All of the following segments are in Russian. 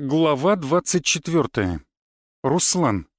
Глава 24. Руслан.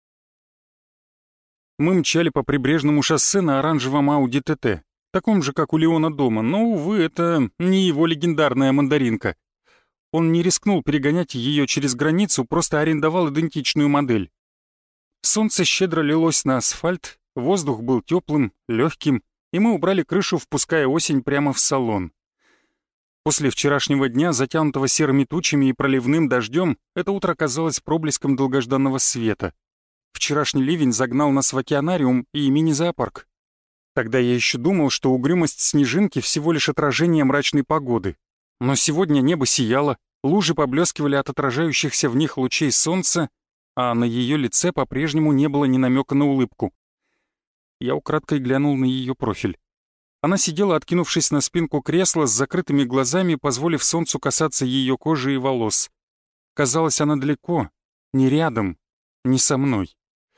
Мы мчали по прибрежному шоссе на оранжевом Ауди ТТ, таком же, как у Леона дома, но, увы, это не его легендарная мандаринка. Он не рискнул перегонять ее через границу, просто арендовал идентичную модель. Солнце щедро лилось на асфальт, воздух был теплым, легким, и мы убрали крышу, впуская осень прямо в салон. После вчерашнего дня, затянутого серыми тучами и проливным дождем, это утро казалось проблеском долгожданного света. Вчерашний ливень загнал нас в океанариум и мини-зоопарк. Тогда я еще думал, что угрюмость снежинки всего лишь отражение мрачной погоды. Но сегодня небо сияло, лужи поблескивали от отражающихся в них лучей солнца, а на ее лице по-прежнему не было ни намека на улыбку. Я украдкой глянул на ее профиль. Она сидела, откинувшись на спинку кресла, с закрытыми глазами, позволив солнцу касаться ее кожи и волос. Казалось, она далеко, не рядом, не со мной.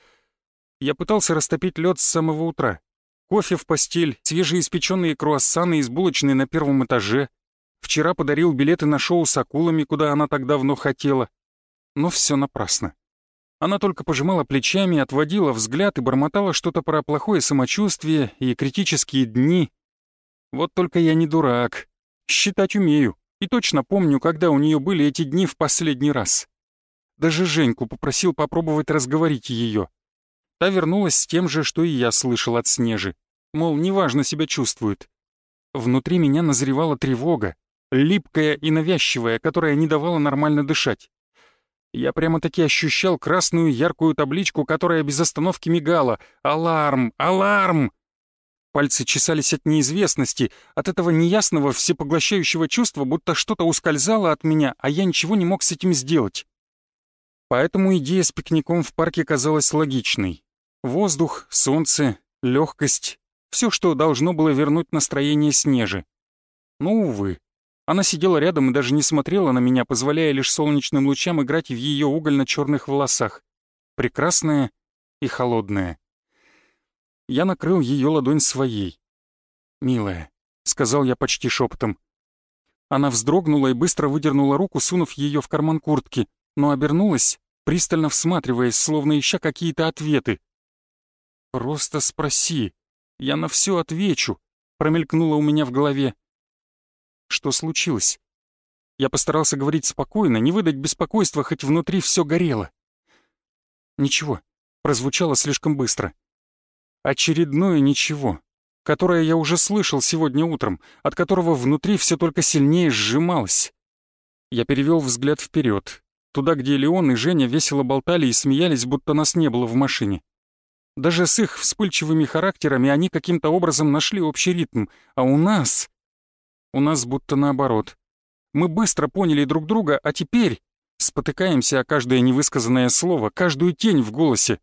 Я пытался растопить лед с самого утра. Кофе в постель, свежеиспеченные круассаны из булочной на первом этаже. Вчера подарил билеты на шоу с акулами, куда она так давно хотела. Но все напрасно. Она только пожимала плечами, отводила взгляд и бормотала что-то про плохое самочувствие и критические дни. Вот только я не дурак. Считать умею. И точно помню, когда у нее были эти дни в последний раз. Даже Женьку попросил попробовать разговорить ее. Та вернулась с тем же, что и я слышал от Снежи. Мол, неважно себя чувствует. Внутри меня назревала тревога, липкая и навязчивая, которая не давала нормально дышать. Я прямо-таки ощущал красную яркую табличку, которая без остановки мигала. «Аларм! Аларм!» Пальцы чесались от неизвестности, от этого неясного всепоглощающего чувства, будто что-то ускользало от меня, а я ничего не мог с этим сделать. Поэтому идея с пикником в парке казалась логичной. Воздух, солнце, легкость — все, что должно было вернуть настроение Снежи. Но, увы. Она сидела рядом и даже не смотрела на меня, позволяя лишь солнечным лучам играть в ее угольно-черных волосах. Прекрасная и холодная. Я накрыл ее ладонь своей. «Милая», — сказал я почти шепотом. Она вздрогнула и быстро выдернула руку, сунув ее в карман куртки, но обернулась, пристально всматриваясь, словно ища какие-то ответы. «Просто спроси, я на все отвечу», — промелькнуло у меня в голове. Что случилось? Я постарался говорить спокойно, не выдать беспокойства, хоть внутри все горело. Ничего, прозвучало слишком быстро. Очередное ничего, которое я уже слышал сегодня утром, от которого внутри все только сильнее сжималось. Я перевел взгляд вперед, туда, где Леон и Женя весело болтали и смеялись, будто нас не было в машине. Даже с их вспыльчивыми характерами они каким-то образом нашли общий ритм, а у нас будто наоборот. Мы быстро поняли друг друга, а теперь спотыкаемся о каждое невысказанное слово, каждую тень в голосе.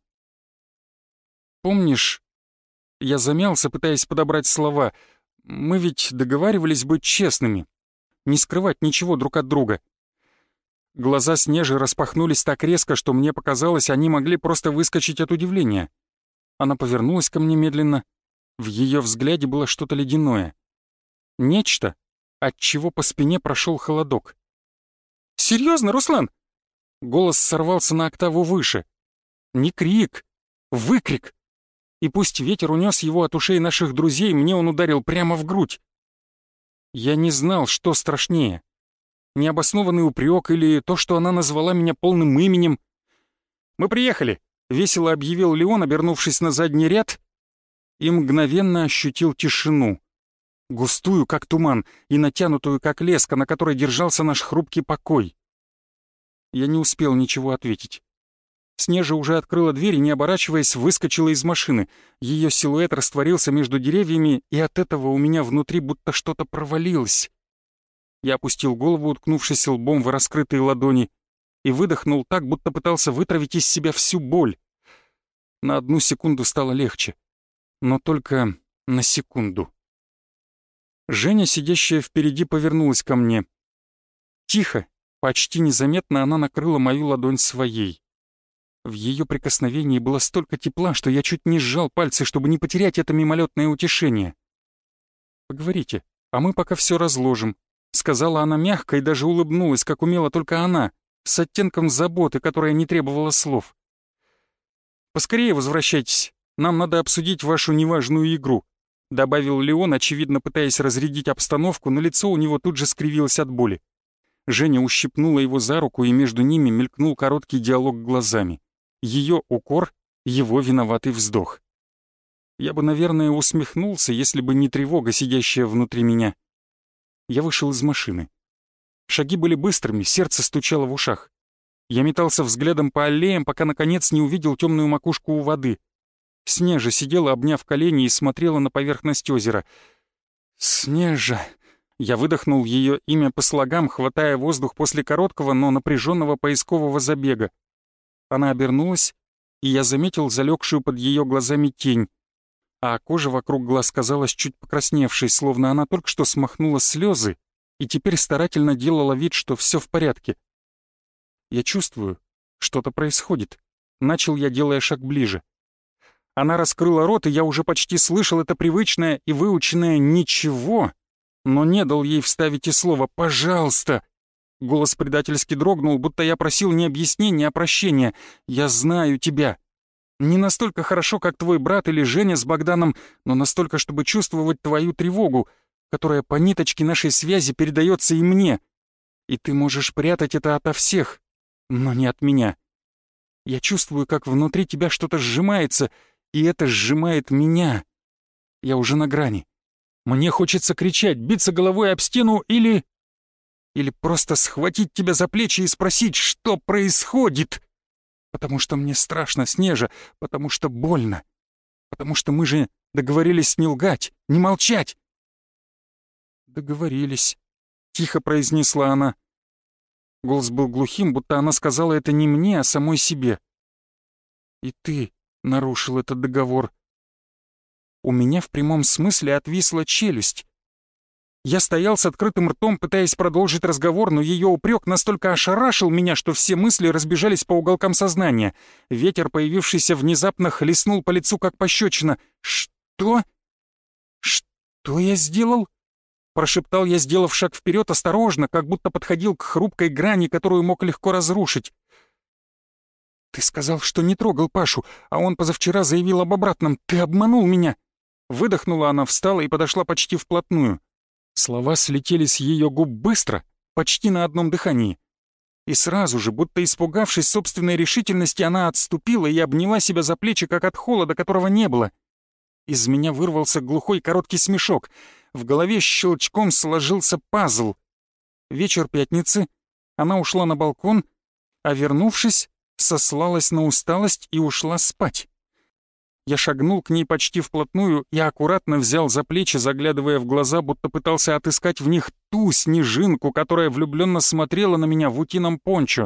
«Помнишь?» Я замялся, пытаясь подобрать слова. «Мы ведь договаривались быть честными, не скрывать ничего друг от друга». Глаза Снежи распахнулись так резко, что мне показалось, они могли просто выскочить от удивления. Она повернулась ко мне медленно. В ее взгляде было что-то ледяное. Нечто, от чего по спине прошел холодок. «Серьезно, Руслан?» Голос сорвался на октаву выше. Не крик, выкрик. И пусть ветер унес его от ушей наших друзей, мне он ударил прямо в грудь. Я не знал, что страшнее. Необоснованный упрек или то, что она назвала меня полным именем. «Мы приехали», — весело объявил Леон, обернувшись на задний ряд, и мгновенно ощутил тишину. Густую, как туман, и натянутую, как леска, на которой держался наш хрупкий покой. Я не успел ничего ответить. Снежа уже открыла дверь и, не оборачиваясь, выскочила из машины. Ее силуэт растворился между деревьями, и от этого у меня внутри будто что-то провалилось. Я опустил голову, уткнувшись лбом в раскрытые ладони, и выдохнул так, будто пытался вытравить из себя всю боль. На одну секунду стало легче, но только на секунду. Женя, сидящая впереди, повернулась ко мне. Тихо, почти незаметно она накрыла мою ладонь своей. В ее прикосновении было столько тепла, что я чуть не сжал пальцы, чтобы не потерять это мимолетное утешение. «Поговорите, а мы пока все разложим», — сказала она мягко и даже улыбнулась, как умела только она, с оттенком заботы, которая не требовала слов. «Поскорее возвращайтесь, нам надо обсудить вашу неважную игру», добавил Леон, очевидно пытаясь разрядить обстановку, но лицо у него тут же скривилось от боли. Женя ущипнула его за руку, и между ними мелькнул короткий диалог глазами. Ее укор, его виноватый вздох. Я бы, наверное, усмехнулся, если бы не тревога, сидящая внутри меня. Я вышел из машины. Шаги были быстрыми, сердце стучало в ушах. Я метался взглядом по аллеям, пока, наконец, не увидел темную макушку у воды. Снежа сидела, обняв колени, и смотрела на поверхность озера. «Снежа!» Я выдохнул ее имя по слогам, хватая воздух после короткого, но напряженного поискового забега. Она обернулась, и я заметил залегшую под ее глазами тень, а кожа вокруг глаз казалась чуть покрасневшей, словно она только что смахнула слезы и теперь старательно делала вид, что все в порядке. Я чувствую, что-то происходит. Начал я, делая шаг ближе. Она раскрыла рот, и я уже почти слышал это привычное и выученное «ничего», но не дал ей вставить и слово «пожалуйста». Голос предательски дрогнул, будто я просил не объяснения, а прощения. «Я знаю тебя. Не настолько хорошо, как твой брат или Женя с Богданом, но настолько, чтобы чувствовать твою тревогу, которая по ниточке нашей связи передается и мне. И ты можешь прятать это ото всех, но не от меня. Я чувствую, как внутри тебя что-то сжимается, и это сжимает меня. Я уже на грани. Мне хочется кричать, биться головой об стену или просто схватить тебя за плечи и спросить, что происходит. Потому что мне страшно, Снежа, потому что больно. Потому что мы же договорились не лгать, не молчать. «Договорились», — тихо произнесла она. Голос был глухим, будто она сказала это не мне, а самой себе. «И ты нарушил этот договор». У меня в прямом смысле отвисла челюсть. Я стоял с открытым ртом, пытаясь продолжить разговор, но ее упрек настолько ошарашил меня, что все мысли разбежались по уголкам сознания. Ветер, появившийся внезапно, хлестнул по лицу, как пощечина. «Что? Что я сделал?» Прошептал я, сделав шаг вперед осторожно, как будто подходил к хрупкой грани, которую мог легко разрушить. «Ты сказал, что не трогал Пашу, а он позавчера заявил об обратном. Ты обманул меня!» Выдохнула она, встала и подошла почти вплотную. Слова слетели с ее губ быстро, почти на одном дыхании. И сразу же, будто испугавшись собственной решительности, она отступила и обняла себя за плечи, как от холода, которого не было. Из меня вырвался глухой короткий смешок. В голове щелчком сложился пазл. Вечер пятницы, она ушла на балкон, а вернувшись, сослалась на усталость и ушла спать. Я шагнул к ней почти вплотную и аккуратно взял за плечи, заглядывая в глаза, будто пытался отыскать в них ту снежинку, которая влюбленно смотрела на меня в утином пончо.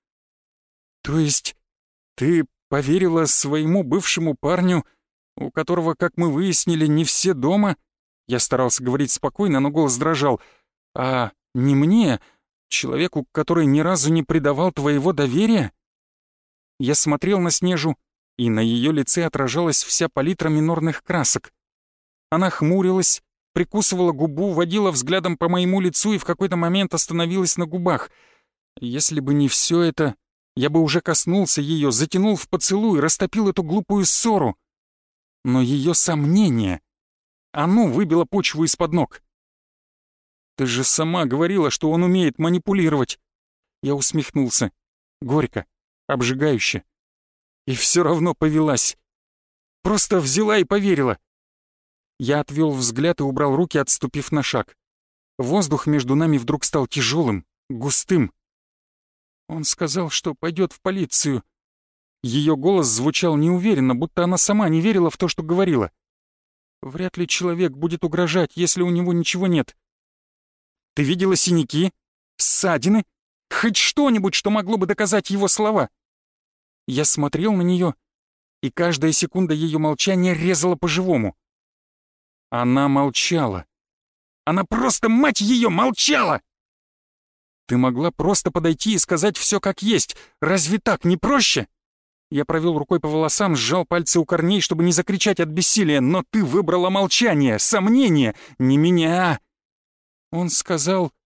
«То есть ты поверила своему бывшему парню, у которого, как мы выяснили, не все дома?» Я старался говорить спокойно, но голос дрожал. «А не мне, человеку, который ни разу не предавал твоего доверия?» Я смотрел на Снежу, и на ее лице отражалась вся палитра минорных красок. Она хмурилась, прикусывала губу, водила взглядом по моему лицу и в какой-то момент остановилась на губах. Если бы не все это, я бы уже коснулся ее, затянул в поцелуй, растопил эту глупую ссору. Но ее сомнение, оно выбило почву из-под ног. «Ты же сама говорила, что он умеет манипулировать». Я усмехнулся. Горько, обжигающе. И все равно повелась. Просто взяла и поверила. Я отвел взгляд и убрал руки, отступив на шаг. Воздух между нами вдруг стал тяжелым, густым. Он сказал, что пойдет в полицию. Ее голос звучал неуверенно, будто она сама не верила в то, что говорила. Вряд ли человек будет угрожать, если у него ничего нет. Ты видела синяки? Ссадины? Хоть что-нибудь, что могло бы доказать его слова? Я смотрел на нее, и каждая секунда ее молчания резала по-живому. Она молчала. Она просто, мать ее, молчала! Ты могла просто подойти и сказать все как есть. Разве так не проще? Я провел рукой по волосам, сжал пальцы у корней, чтобы не закричать от бессилия, но ты выбрала молчание, сомнение, не меня. Он сказал,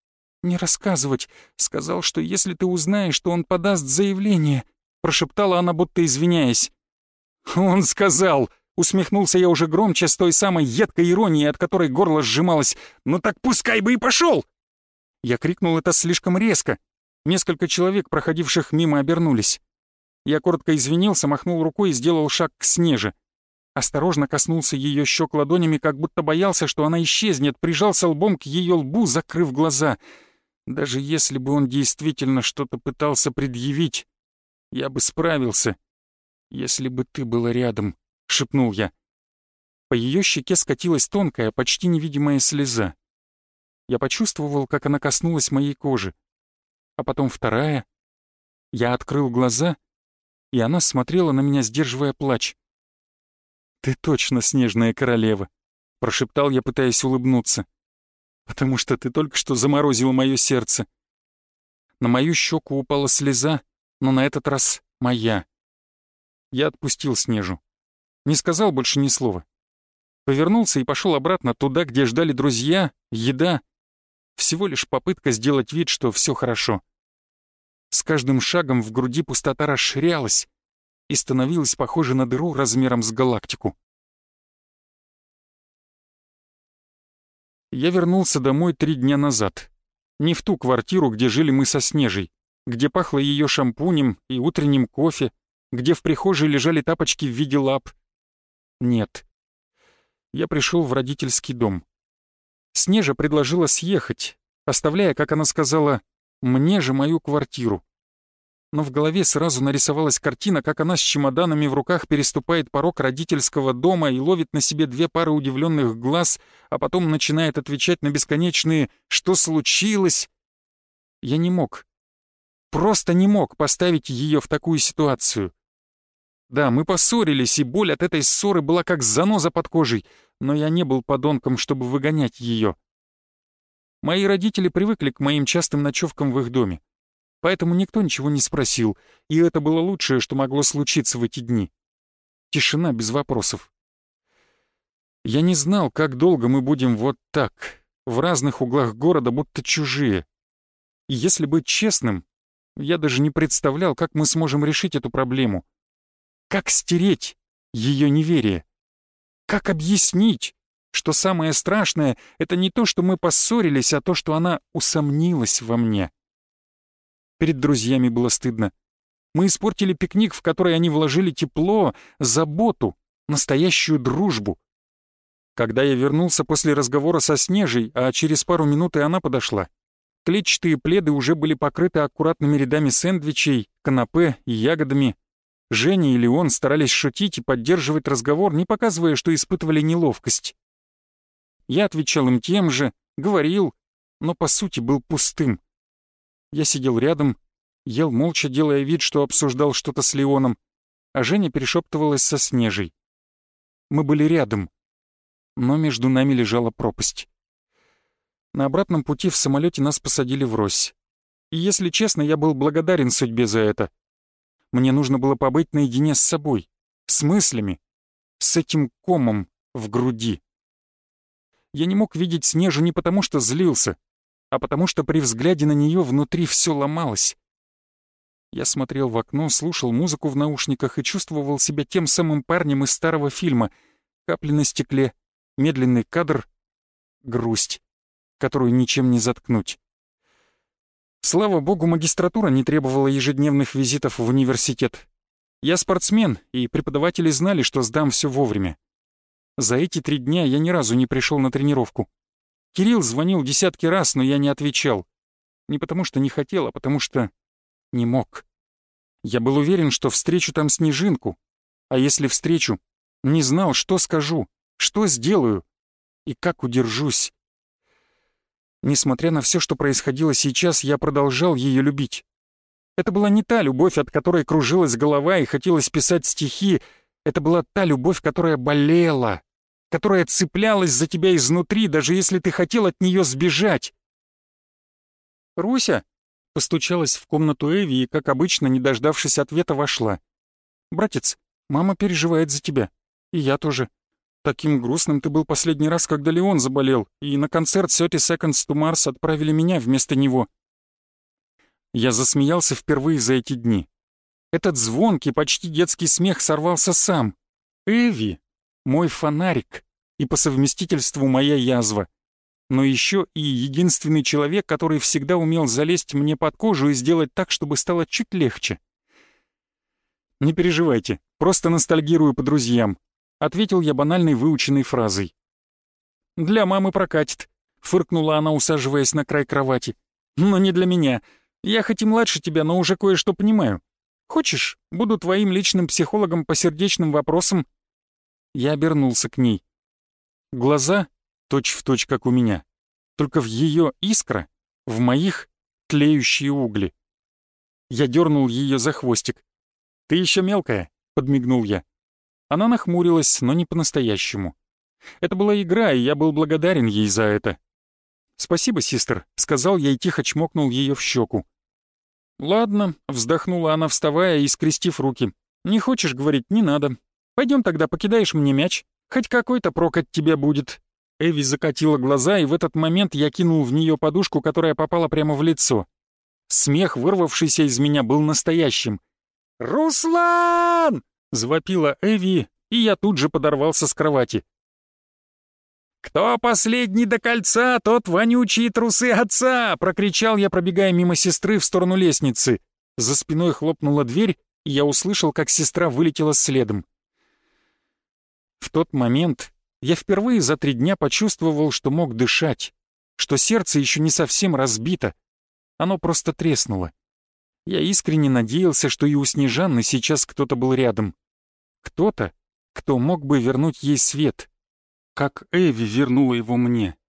не рассказывать. Сказал, что если ты узнаешь, то он подаст заявление», — прошептала она, будто извиняясь. «Он сказал», — усмехнулся я уже громче, с той самой едкой иронией, от которой горло сжималось. «Ну так пускай бы и пошел!» Я крикнул это слишком резко. Несколько человек, проходивших мимо, обернулись. Я коротко извинился, махнул рукой и сделал шаг к Снеже. Осторожно коснулся ее щек ладонями, как будто боялся, что она исчезнет, прижался лбом к ее лбу, закрыв глаза. Даже если бы он действительно что-то пытался предъявить, я бы справился. «Если бы ты была рядом», — шепнул я. По ее щеке скатилась тонкая, почти невидимая слеза. Я почувствовал, как она коснулась моей кожи. А потом вторая. Я открыл глаза, и она смотрела на меня, сдерживая плач. «Ты точно снежная королева», — прошептал я, пытаясь улыбнуться. «Потому что ты только что заморозила мое сердце». На мою щеку упала слеза, но на этот раз моя. Я отпустил Снежу. Не сказал больше ни слова. Повернулся и пошел обратно туда, где ждали друзья, еда. Всего лишь попытка сделать вид, что все хорошо. С каждым шагом в груди пустота расширялась и становилась похожа на дыру размером с галактику. Я вернулся домой 3 дня назад. Не в ту квартиру, где жили мы со Снежей, где пахло ее шампунем и утренним кофе, где в прихожей лежали тапочки в виде лап. Нет. Я пришел в родительский дом. Снежа предложила съехать, оставляя, как она сказала, мне же мою квартиру. Но в голове сразу нарисовалась картина, как она с чемоданами в руках переступает порог родительского дома и ловит на себе 2 пары удивленных глаз, а потом начинает отвечать на бесконечные «Что случилось?». Я не мог. Просто не мог поставить ее в такую ситуацию. Да, мы поссорились, и боль от этой ссоры была как заноза под кожей, но я не был подонком, чтобы выгонять ее. Мои родители привыкли к моим частым ночевкам в их доме, поэтому никто ничего не спросил, и это было лучшее, что могло случиться в эти дни. Тишина без вопросов. Я не знал, как долго мы будем вот так, в разных углах города, будто чужие. И если быть честным, я даже не представлял, как мы сможем решить эту проблему. Как стереть ее неверие? Как объяснить, что самое страшное — это не то, что мы поссорились, а то, что она усомнилась во мне? Перед друзьями было стыдно. Мы испортили пикник, в который они вложили тепло, заботу, настоящую дружбу. Когда я вернулся после разговора со Снежей, а через пару минут и она подошла, клетчатые пледы уже были покрыты аккуратными рядами сэндвичей, канапе и ягодами. Женя и Леон старались шутить и поддерживать разговор, не показывая, что испытывали неловкость. Я отвечал им тем же, говорил, но по сути был пустым. Я сидел рядом, ел молча, делая вид, что обсуждал что-то с Леоном, а Женя перешептывалась со Снежей. Мы были рядом, но между нами лежала пропасть. На обратном пути в самолете нас посадили врозь. И если честно, я был благодарен судьбе за это. Мне нужно было побыть наедине с собой, с мыслями, с этим комом в груди. Я не мог видеть Снежу не потому, что злился, а потому что при взгляде на нее внутри все ломалось. Я смотрел в окно, слушал музыку в наушниках и чувствовал себя тем самым парнем из старого фильма. Капли на стекле, медленный кадр, грусть, которую ничем не заткнуть. Слава богу, магистратура не требовала ежедневных визитов в университет. Я спортсмен, и преподаватели знали, что сдам все вовремя. За эти 3 дня я ни разу не пришел на тренировку. Кирилл звонил десятки раз, но я не отвечал. Не потому что не хотел, а потому что не мог. Я был уверен, что встречу там Снежинку, а если встречу, не знал, что скажу, что сделаю и как удержусь. Несмотря на все, что происходило сейчас, я продолжал ее любить. Это была не та любовь, от которой кружилась голова и хотелось писать стихи. Это была та любовь, которая болела, которая цеплялась за тебя изнутри, даже если ты хотел от нее сбежать. «Руся!» — постучалась в комнату Эви и, как обычно, не дождавшись ответа, вошла. «Братец, мама переживает за тебя. И я тоже. Таким грустным ты был последний раз, когда Леон заболел, и на концерт 30 Seconds to Mars отправили меня вместо него». Я засмеялся впервые за эти дни. Этот звонкий, почти детский смех сорвался сам. Эви — мой фонарик и по совместительству моя язва. Но еще и единственный человек, который всегда умел залезть мне под кожу и сделать так, чтобы стало чуть легче. «Не переживайте, просто ностальгирую по друзьям», — ответил я банальной выученной фразой. «Для мамы прокатит», — фыркнула она, усаживаясь на край кровати. «Но не для меня. Я хоть и младше тебя, но уже кое-что понимаю. Хочешь, буду твоим личным психологом по сердечным вопросам?» Я обернулся к ней. Глаза точь-в-точь, как у меня. Только в ее искра, в моих тлеющие угли. Я дернул ее за хвостик. «Ты еще мелкая», — подмигнул я. Она нахмурилась, но не по-настоящему. Это была игра, и я был благодарен ей за это. «Спасибо, систер», — сказал я и тихо чмокнул ее в щеку. «Ладно», — вздохнула она, вставая и скрестив руки. «Не хочешь говорить, не надо. Пойдем тогда, покидаешь мне мяч. Хоть какой-то прок от тебя будет». Эви закатила глаза, и в этот момент я кинул в нее подушку, которая попала прямо в лицо. Смех, вырвавшийся из меня, был настоящим. «Руслан!» — завопила Эви, и я тут же подорвался с кровати. «Кто последний до кольца, тот вонючие трусы отца!» — прокричал я, пробегая мимо сестры в сторону лестницы. За спиной хлопнула дверь, и я услышал, как сестра вылетела следом. В тот момент я впервые за 3 дня почувствовал, что мог дышать, что сердце еще не совсем разбито. Оно просто треснуло. Я искренне надеялся, что и у Снежанны сейчас кто-то был рядом. Кто-то, кто мог бы вернуть ей свет, как Эви вернула его мне.